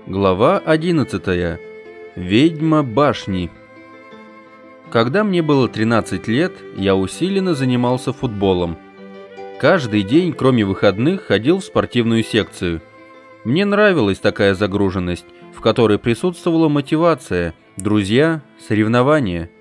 Глава 11. Ведьма башни. Когда мне было 13 лет, я усиленно занимался футболом. Каждый день, кроме выходных, ходил в спортивную секцию. Мне нравилась такая загруженность, в которой присутствовала мотивация, друзья, соревнования.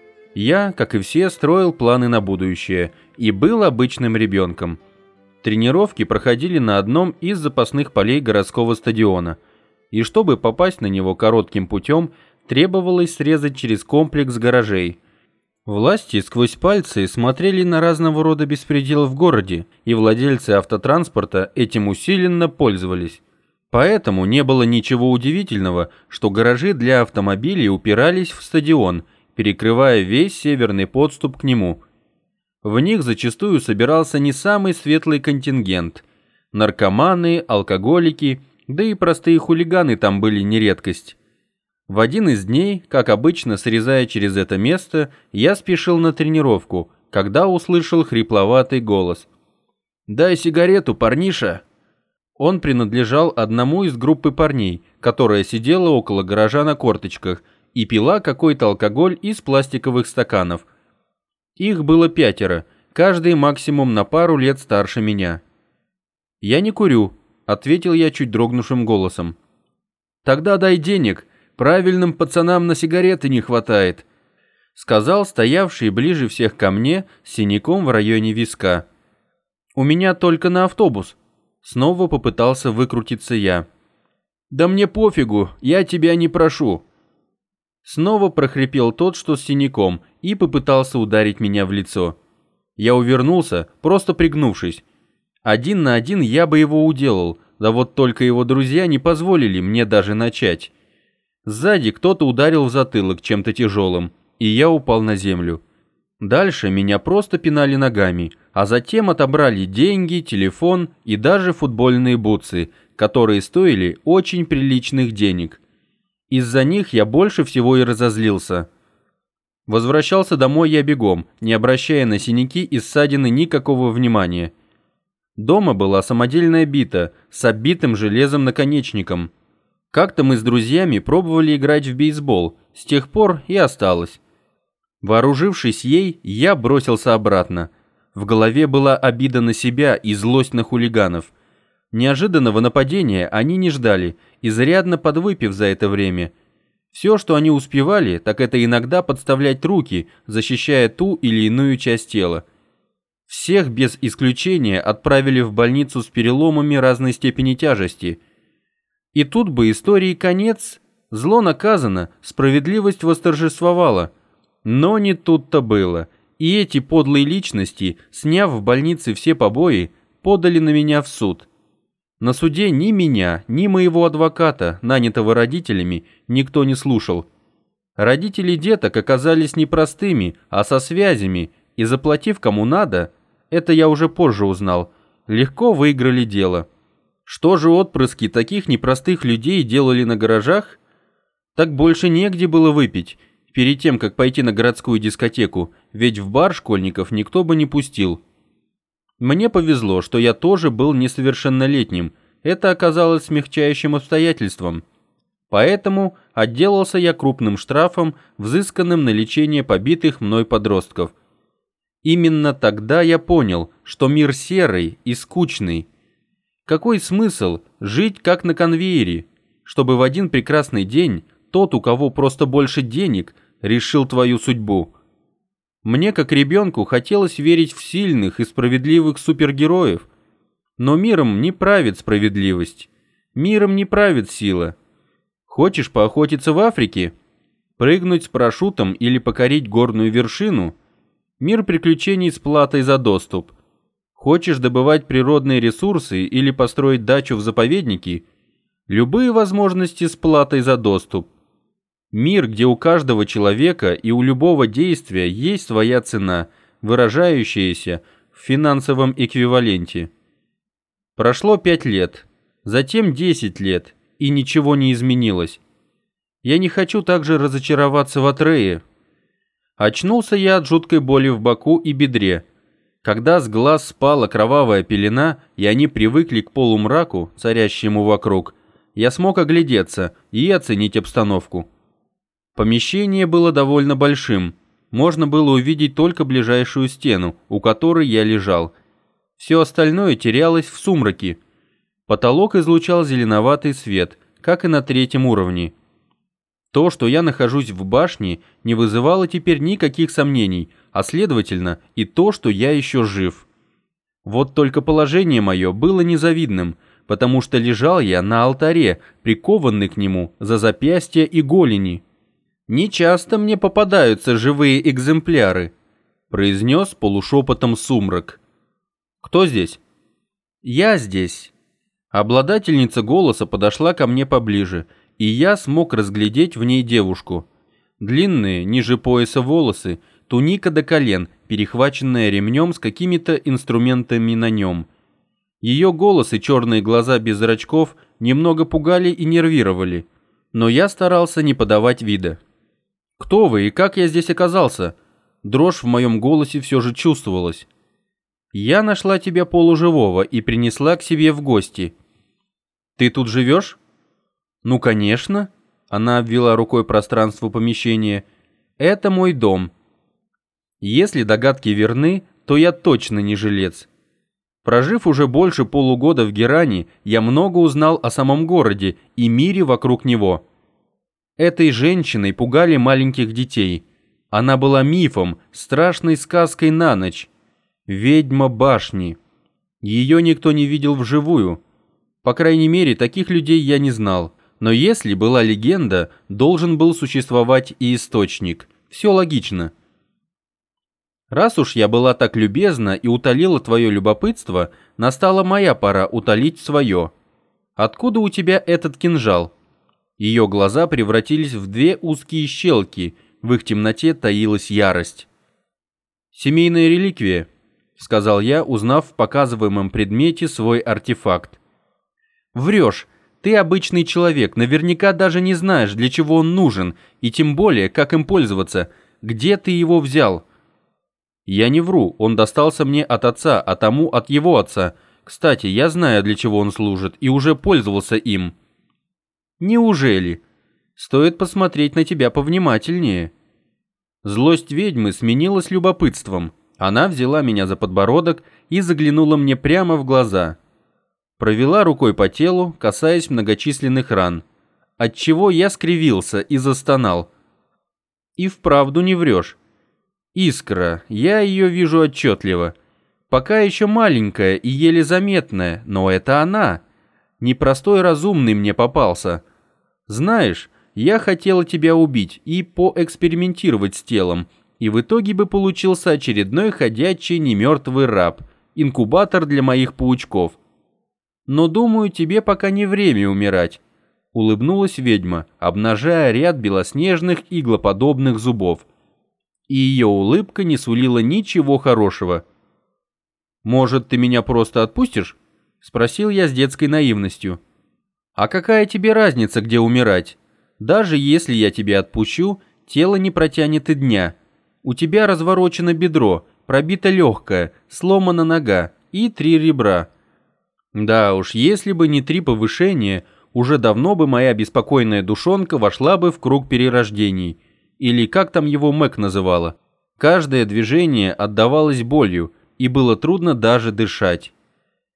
Я, как и все, строил планы на будущее и был обычным ребенком. Тренировки проходили на одном из запасных полей городского стадиона, и чтобы попасть на него коротким путем, требовалось срезать через комплекс гаражей. Власти сквозь пальцы смотрели на разного рода беспредел в городе, и владельцы автотранспорта этим усиленно пользовались. Поэтому не было ничего удивительного, что гаражи для автомобилей упирались в стадион, перекрывая весь северный подступ к нему. В них зачастую собирался не самый светлый контингент. Наркоманы, алкоголики, да и простые хулиганы там были не редкость. В один из дней, как обычно срезая через это место, я спешил на тренировку, когда услышал хрипловатый голос. «Дай сигарету, парниша!» Он принадлежал одному из группы парней, которая сидела около гаража на корточках и пила какой-то алкоголь из пластиковых стаканов. Их было 5, каждый максимум на пару лет старше меня. «Я не курю», — ответил я чуть дрогнувшим голосом. «Тогда дай денег, правильным пацанам на сигареты не хватает», — сказал стоявший ближе всех ко мне с синяком в районе виска. «У меня только на автобус», — снова попытался выкрутиться я. «Да мне пофигу, я тебя не прошу». Снова прохрипел тот, что с синяком, и попытался ударить меня в лицо. Я увернулся, просто пригнувшись. 1 на 1 я бы его уделал, да вот только его друзья не позволили мне даже начать. Сзади кто-то ударил в затылок чем-то тяжелым, и я упал на землю. Дальше меня просто пинали ногами, а затем отобрали деньги, телефон и даже футбольные бутсы, которые стоили очень приличных денег. Из-за них я больше всего и разозлился. Возвращался домой я бегом, не обращая на синяки и ссадины никакого внимания. Дома была самодельная бита с оббитым железом наконечником. Как-то мы с друзьями пробовали играть в бейсбол, с тех пор и осталось. Вооружившись ей, я бросился обратно. В голове была обида на себя и злость на хулиганов. Неожиданного нападения они не ждали, изрядно подвыпив за это время. Все, что они успевали, так это иногда подставлять руки, защищая ту или иную часть тела. Всех без исключения отправили в больницу с переломами разной степени тяжести. И тут бы истории конец, зло наказано, справедливость восторжествовала. Но не тут-то было, и эти подлые личности, сняв в больнице все побои, подали на меня в суд. На суде ни меня, ни моего адвоката, нанятого родителями, никто не слушал. Родители деток оказались не простыми, а со связями, и заплатив кому надо, это я уже позже узнал, легко выиграли дело. Что же отпрыски таких непростых людей делали на гаражах? Так больше негде было выпить, перед тем, как пойти на городскую дискотеку, ведь в бар школьников никто бы не пустил. Мне повезло, что я тоже был несовершеннолетним, это оказалось смягчающим обстоятельством. Поэтому отделался я крупным штрафом, взысканным на лечение побитых мной подростков. Именно тогда я понял, что мир серый и скучный. Какой смысл жить как на конвейере, чтобы в один прекрасный день тот, у кого просто больше денег, решил твою судьбу? Мне, как ребенку, хотелось верить в сильных и справедливых супергероев. Но миром не правит справедливость. Миром не правит сила. Хочешь поохотиться в Африке? Прыгнуть с парашютом или покорить горную вершину? Мир приключений с платой за доступ. Хочешь добывать природные ресурсы или построить дачу в заповеднике? Любые возможности с платой за доступ. Мир, где у каждого человека и у любого действия есть своя цена, выражающаяся в финансовом эквиваленте. Прошло 5 лет, затем 10 лет, и ничего не изменилось. Я не хочу также разочароваться в Атрее. Очнулся я от жуткой боли в боку и бедре. Когда с глаз спала кровавая пелена, и они привыкли к полумраку, царящему вокруг, я смог оглядеться и оценить обстановку. Помещение было довольно большим. Можно было увидеть только ближайшую стену, у которой я лежал. Все остальное терялось в сумраке. Потолок излучал зеленоватый свет, как и на 3-м уровне. То, что я нахожусь в башне, не вызывало теперь никаких сомнений, а следовательно и то, что я еще жив. Вот только положение мое было незавидным, потому что лежал я на алтаре, прикованный к нему за запястья и голени. «Нечасто мне попадаются живые экземпляры», — произнес полушепотом сумрак. «Кто здесь?» «Я здесь». Обладательница голоса подошла ко мне поближе, и я смог разглядеть в ней девушку. Длинные, ниже пояса волосы, туника до колен, перехваченная ремнем с какими-то инструментами на нем. Ее голос и черные глаза без зрачков немного пугали и нервировали, но я старался не подавать вида. «Кто вы и как я здесь оказался?» Дрожь в моем голосе все же чувствовалась. «Я нашла тебя полуживого и принесла к себе в гости». «Ты тут живешь?» «Ну, конечно», — она обвела рукой пространство помещения. «Это мой дом». Если догадки верны, то я точно не жилец. Прожив уже больше полугода в Геране, я много узнал о самом городе и мире вокруг него. Этой женщиной пугали маленьких детей. Она была мифом, страшной сказкой на ночь. Ведьма башни. Ее никто не видел вживую. По крайней мере, таких людей я не знал. Но если была легенда, должен был существовать и источник. Все логично. Раз уж я была так любезна и утолила твое любопытство, настала моя пора утолить свое. Откуда у тебя этот кинжал?» Ее глаза превратились в 2 узкие щелки, в их темноте таилась ярость. «Семейная реликвия», — сказал я, узнав в показываемом предмете свой артефакт. «Врешь. Ты обычный человек, наверняка даже не знаешь, для чего он нужен, и тем более, как им пользоваться. Где ты его взял?» «Я не вру, он достался мне от отца, а тому от его отца. Кстати, я знаю, для чего он служит, и уже пользовался им». «Неужели? Стоит посмотреть на тебя повнимательнее». Злость ведьмы сменилась любопытством. Она взяла меня за подбородок и заглянула мне прямо в глаза. Провела рукой по телу, касаясь многочисленных ран, отчего я скривился и застонал. «И вправду не врешь. Искра, я ее вижу отчетливо. Пока еще маленькая и еле заметная, но это она. Непростой разумный мне попался. Знаешь, я хотела тебя убить и поэкспериментировать с телом, и в итоге бы получился очередной ходячий немертвый раб, инкубатор для моих паучков. Но, думаю, тебе пока не время умирать», — улыбнулась ведьма, обнажая ряд белоснежных иглоподобных зубов. И ее улыбка не сулила ничего хорошего. «Может, ты меня просто отпустишь?» — спросил я с детской наивностью. «А какая тебе разница, где умирать? Даже если я тебя отпущу, тело не протянет и дня. У тебя разворочено бедро, пробито легкое, сломана нога и 3 ребра. Да уж, если бы не 3 повышения, уже давно бы моя беспокойная душонка вошла бы в круг перерождений. Или как там его Мэг называла. Каждое движение отдавалось болью, и было трудно даже дышать.